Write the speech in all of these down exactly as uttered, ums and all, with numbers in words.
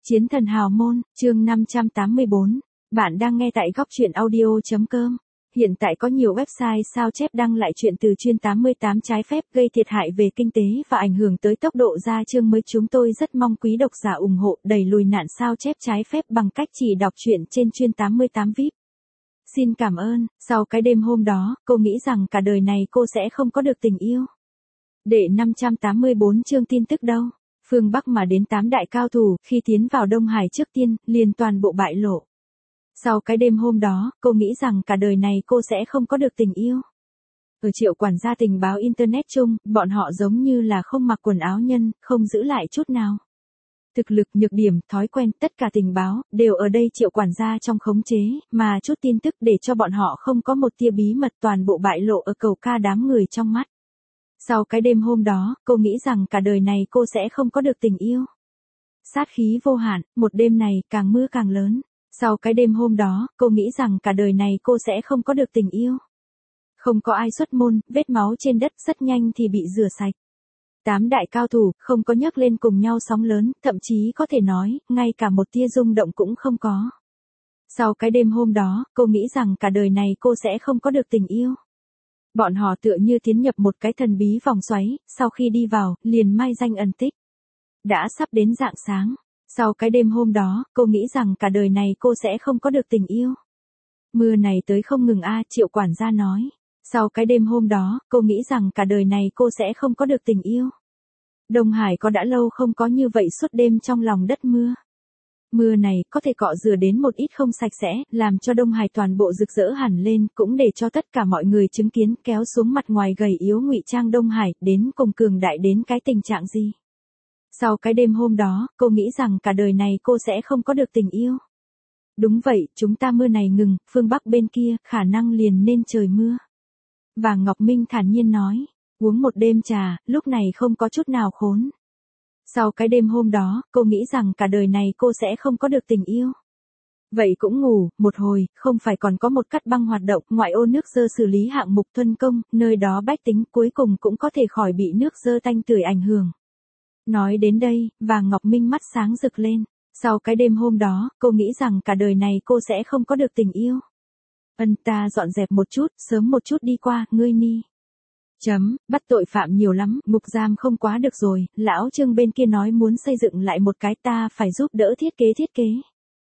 Chiến thần hào môn, chương năm trăm tám mươi bốn. Bạn đang nghe tại góc truyện audio.com. Hiện tại có nhiều website sao chép đăng lại chuyện từ chuyên tám mươi tám trái phép gây thiệt hại về kinh tế và ảnh hưởng tới tốc độ ra chương mới. Chúng tôi rất mong quý độc giả ủng hộ đẩy lùi nạn sao chép trái phép bằng cách chỉ đọc truyện trên chuyên tám mươi tám vi ai pi. Xin cảm ơn. Sau cái đêm hôm đó, cô nghĩ rằng cả đời này cô sẽ không có được tình yêu. Đệ năm trăm tám mươi bốn chương tin tức đâu. Phương Bắc mà đến tám đại cao thủ, khi tiến vào Đông Hải trước tiên, liền toàn bộ bại lộ. Sau cái đêm hôm đó, cô nghĩ rằng cả đời này cô sẽ không có được tình yêu. Ở Triệu quản gia tình báo Internet chung, bọn họ giống như là không mặc quần áo nhân, không giữ lại chút nào. Thực lực, nhược điểm, thói quen, tất cả tình báo, đều ở đây Triệu quản gia trong khống chế, mà chút tin tức để cho bọn họ không có một tia bí mật toàn bộ bại lộ ở cầu ca đám người trong mắt. Sau cái đêm hôm đó, cô nghĩ rằng cả đời này cô sẽ không có được tình yêu. Sát khí vô hạn, một đêm này càng mưa càng lớn. Sau cái đêm hôm đó, cô nghĩ rằng cả đời này cô sẽ không có được tình yêu. Không có ai xuất môn, vết máu trên đất rất nhanh thì bị rửa sạch. Tám đại cao thủ, không có nhấc lên cùng nhau sóng lớn, thậm chí có thể nói, ngay cả một tia rung động cũng không có. Sau cái đêm hôm đó, cô nghĩ rằng cả đời này cô sẽ không có được tình yêu. Bọn họ tựa như tiến nhập một cái thần bí vòng xoáy, sau khi đi vào, liền mai danh ẩn tích. Đã sắp đến rạng sáng. Sau cái đêm hôm đó, cô nghĩ rằng cả đời này cô sẽ không có được tình yêu. Mưa này tới không ngừng a, Triệu quản gia nói. Sau cái đêm hôm đó, cô nghĩ rằng cả đời này cô sẽ không có được tình yêu. Đông Hải có đã lâu không có như vậy suốt đêm trong lòng đất mưa. Mưa này có thể cọ rửa đến một ít không sạch sẽ, làm cho Đông Hải toàn bộ rực rỡ hẳn lên, cũng để cho tất cả mọi người chứng kiến kéo xuống mặt ngoài gầy yếu ngụy trang Đông Hải, đến cùng cường đại đến cái tình trạng gì. Sau cái đêm hôm đó, cô nghĩ rằng cả đời này cô sẽ không có được tình yêu. Đúng vậy, chúng ta mưa này ngừng, phương Bắc bên kia, khả năng liền nên trời mưa. Và Ngọc Minh thản nhiên nói, uống một đêm trà, lúc này không có chút nào khốn. Sau cái đêm hôm đó, cô nghĩ rằng cả đời này cô sẽ không có được tình yêu. Vậy cũng ngủ, một hồi, không phải còn có một cắt băng hoạt động, ngoại ô nước dơ xử lý hạng mục thuần công, nơi đó bách tính cuối cùng cũng có thể khỏi bị nước dơ tanh tưởi ảnh hưởng. Nói đến đây, Vàng Ngọc Minh mắt sáng rực lên. Sau cái đêm hôm đó, cô nghĩ rằng cả đời này cô sẽ không có được tình yêu. Ân ta dọn dẹp một chút, sớm một chút đi qua, ngươi ni. Chấm, bắt tội phạm nhiều lắm, ngục giam không quá được rồi, lão Trương bên kia nói muốn xây dựng lại một cái, ta phải giúp đỡ thiết kế thiết kế.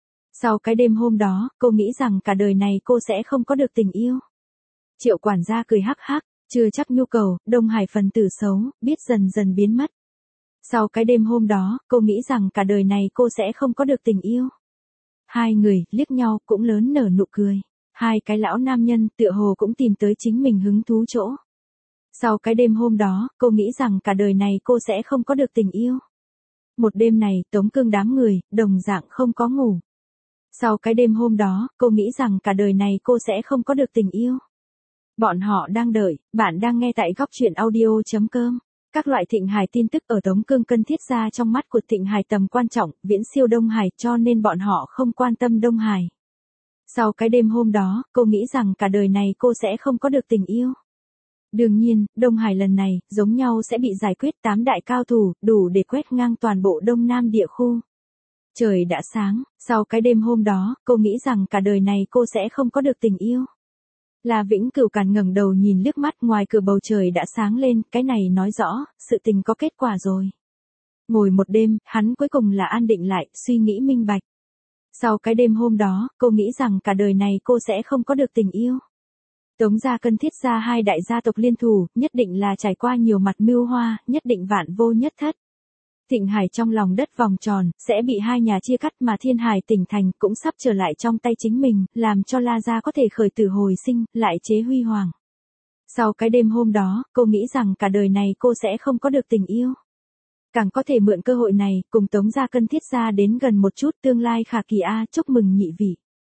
Sau cái đêm hôm đó, cô nghĩ rằng cả đời này cô sẽ không có được tình yêu. Triệu quản gia cười hắc hắc, chưa chắc nhu cầu, Đông Hải phần tử xấu, biết dần dần biến mất. Sau cái đêm hôm đó, cô nghĩ rằng cả đời này cô sẽ không có được tình yêu. Hai người, liếc nhau, cũng lớn nở nụ cười. Hai cái lão nam nhân, tựa hồ cũng tìm tới chính mình hứng thú chỗ. Sau cái đêm hôm đó, cô nghĩ rằng cả đời này cô sẽ không có được tình yêu. Một đêm này, Tống Cương đám người, đồng dạng không có ngủ. Sau cái đêm hôm đó, cô nghĩ rằng cả đời này cô sẽ không có được tình yêu. Bọn họ đang đợi, bạn đang nghe tại góc truyện audio.com. Các loại Thịnh Hải tin tức ở Tống Cương cân thiết ra trong mắt của Thịnh Hải tầm quan trọng, viễn siêu Đông Hải, cho nên bọn họ không quan tâm Đông Hải. Sau cái đêm hôm đó, cô nghĩ rằng cả đời này cô sẽ không có được tình yêu. Đương nhiên, Đông Hải lần này, giống nhau sẽ bị giải quyết tám đại cao thủ, đủ để quét ngang toàn bộ Đông Nam địa khu. Trời đã sáng, sau cái đêm hôm đó, cô nghĩ rằng cả đời này cô sẽ không có được tình yêu. La Vĩnh Cửu Càn ngẩng đầu nhìn liếc mắt, ngoài cửa bầu trời đã sáng lên, cái này nói rõ, sự tình có kết quả rồi. Ngồi một đêm, hắn cuối cùng là an định lại, suy nghĩ minh bạch. Sau cái đêm hôm đó, cô nghĩ rằng cả đời này cô sẽ không có được tình yêu. Tống gia cân thiết ra hai đại gia tộc liên thủ, nhất định là trải qua nhiều mặt mưu hoa, nhất định vạn vô nhất thất. Thịnh Hải trong lòng đất vòng tròn, sẽ bị hai nhà chia cắt mà Thiên Hải tỉnh thành cũng sắp trở lại trong tay chính mình, làm cho La gia có thể khởi tử hồi sinh, lại chế huy hoàng. Sau cái đêm hôm đó, cô nghĩ rằng cả đời này cô sẽ không có được tình yêu. Càng có thể mượn cơ hội này, cùng Tống gia cân thiết ra đến gần một chút, tương lai khả kỳ a, chúc mừng nhị vị.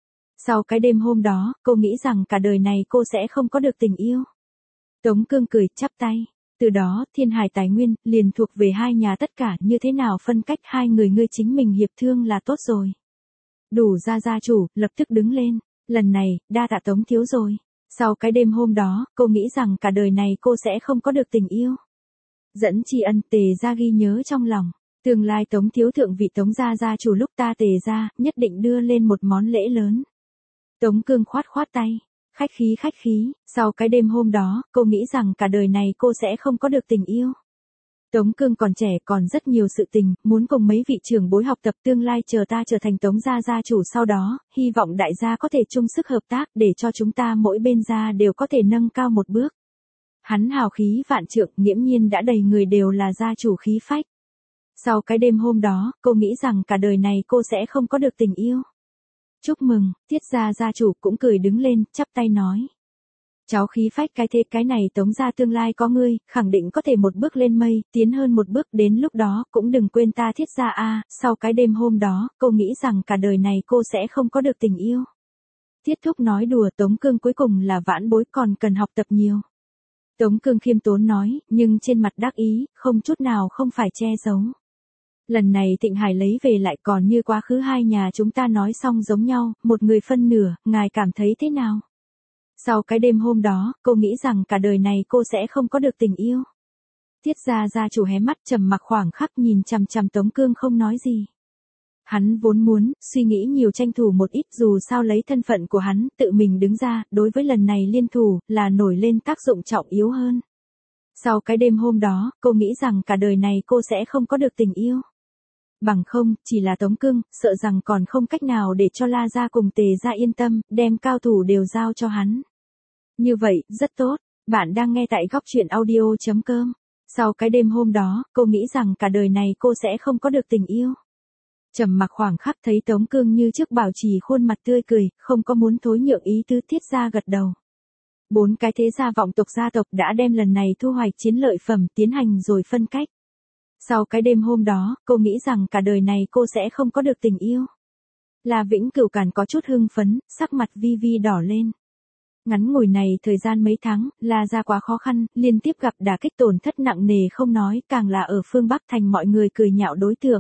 Sau cái đêm hôm đó, cô nghĩ rằng cả đời này cô sẽ không có được tình yêu. Tống Cương cười, chắp tay. Từ đó, Thiên Hải tài nguyên, liền thuộc về hai nhà tất cả, như thế nào phân cách hai người ngươi chính mình hiệp thương là tốt rồi. Đủ ra gia chủ, lập tức đứng lên. Lần này, đa tạ Tống thiếu rồi. Sau cái đêm hôm đó, cô nghĩ rằng cả đời này cô sẽ không có được tình yêu. Dẫn tri ân, Tề gia ghi nhớ trong lòng. Tương lai Tống thiếu thượng vị Tống gia gia chủ lúc ta Tề gia, nhất định đưa lên một món lễ lớn. Tống Cương khoát khoát tay. Khách khí khách khí, sau cái đêm hôm đó, cô nghĩ rằng cả đời này cô sẽ không có được tình yêu. Tống Cương còn trẻ còn rất nhiều sự tình, muốn cùng mấy vị trưởng bối học tập tương lai chờ ta trở thành Tống gia gia chủ sau đó, hy vọng đại gia có thể chung sức hợp tác để cho chúng ta mỗi bên gia đều có thể nâng cao một bước. Hắn hào khí vạn trượng, nghiễm nhiên đã đầy người đều là gia chủ khí phách. Sau cái đêm hôm đó, cô nghĩ rằng cả đời này cô sẽ không có được tình yêu. Chúc mừng, Tiết gia gia chủ cũng cười đứng lên, chắp tay nói. Cháu khí phách cái thế cái này Tống gia tương lai có ngươi, khẳng định có thể một bước lên mây, tiến hơn một bước, đến lúc đó cũng đừng quên ta Thiết gia a. Sau cái đêm hôm đó, cô nghĩ rằng cả đời này cô sẽ không có được tình yêu. Tiết thúc nói đùa, Tống Cương cuối cùng là vãn bối còn cần học tập nhiều. Tống Cương khiêm tốn nói, nhưng trên mặt đắc ý, không chút nào không phải che giấu. Lần này Thịnh Hải lấy về lại còn như quá khứ hai nhà chúng ta nói xong giống nhau, một người phân nửa, ngài cảm thấy thế nào? Sau cái đêm hôm đó, cô nghĩ rằng cả đời này cô sẽ không có được tình yêu. Tiết gia gia chủ hé mắt trầm mặc khoảng khắc nhìn chằm chằm Tống Cương không nói gì. Hắn vốn muốn, suy nghĩ nhiều tranh thủ một ít dù sao lấy thân phận của hắn, tự mình đứng ra, đối với lần này liên thủ, là nổi lên tác dụng trọng yếu hơn. Sau cái đêm hôm đó, cô nghĩ rằng cả đời này cô sẽ không có được tình yêu. Bằng không, chỉ là Tống Cương, sợ rằng còn không cách nào để cho La gia cùng Tề gia yên tâm, đem cao thủ đều giao cho hắn. Như vậy, rất tốt, bạn đang nghe tại góc truyện audio chấm com. Sau cái đêm hôm đó, cô nghĩ rằng cả đời này cô sẽ không có được tình yêu. Trầm mặc khoảng khắc thấy Tống Cương như trước bảo trì khuôn mặt tươi cười, không có muốn thối nhượng ý tứ, Tiết gia gật đầu. Bốn cái thế gia vọng tộc gia tộc đã đem lần này thu hoạch chiến lợi phẩm tiến hành rồi phân cách. Sau cái đêm hôm đó, cô nghĩ rằng cả đời này cô sẽ không có được tình yêu. La Vĩnh Cửu Càn có chút hưng phấn, sắc mặt vi vi đỏ lên. Ngắn ngủi này thời gian mấy tháng, La gia quá khó khăn, liên tiếp gặp đả kích tổn thất nặng nề không nói, càng là ở phương Bắc thành mọi người cười nhạo đối tượng.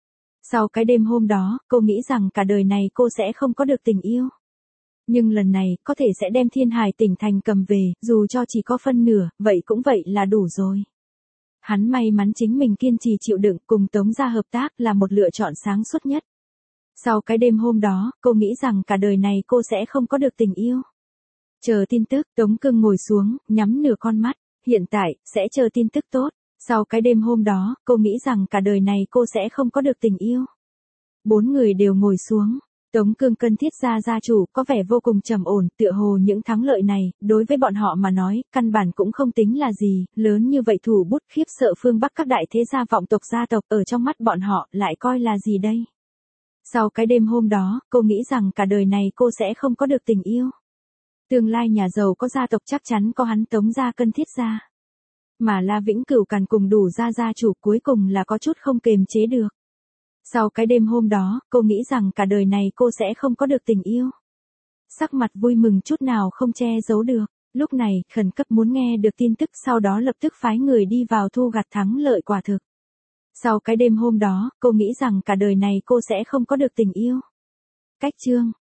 Sau cái đêm hôm đó, cô nghĩ rằng cả đời này cô sẽ không có được tình yêu. Nhưng lần này, có thể sẽ đem Thiên Hải tỉnh thành cầm về, dù cho chỉ có phân nửa, vậy cũng vậy là đủ rồi. Hắn may mắn chính mình kiên trì chịu đựng cùng Tống gia hợp tác là một lựa chọn sáng suốt nhất. Sau cái đêm hôm đó, cô nghĩ rằng cả đời này cô sẽ không có được tình yêu. Chờ tin tức, Tống Cương ngồi xuống, nhắm nửa con mắt, hiện tại, sẽ chờ tin tức tốt. Sau cái đêm hôm đó, cô nghĩ rằng cả đời này cô sẽ không có được tình yêu. Bốn người đều ngồi xuống. Tống Cương cân Thiết gia gia chủ có vẻ vô cùng trầm ổn, tựa hồ những thắng lợi này, đối với bọn họ mà nói, căn bản cũng không tính là gì, lớn như vậy thủ bút khiếp sợ phương Bắc các đại thế gia vọng tộc gia tộc ở trong mắt bọn họ lại coi là gì đây? Sau cái đêm hôm đó, cô nghĩ rằng cả đời này cô sẽ không có được tình yêu. Tương lai nhà giàu có gia tộc chắc chắn có hắn Tống gia cân Thiết gia. Mà La Vĩnh Cửu Càn cùng đủ gia gia chủ cuối cùng là có chút không kềm chế được. Sau cái đêm hôm đó, cô nghĩ rằng cả đời này cô sẽ không có được tình yêu. Sắc mặt vui mừng chút nào không che giấu được, lúc này khẩn cấp muốn nghe được tin tức sau đó lập tức phái người đi vào thu gặt thắng lợi quả thực. Sau cái đêm hôm đó, cô nghĩ rằng cả đời này cô sẽ không có được tình yêu. Cách chương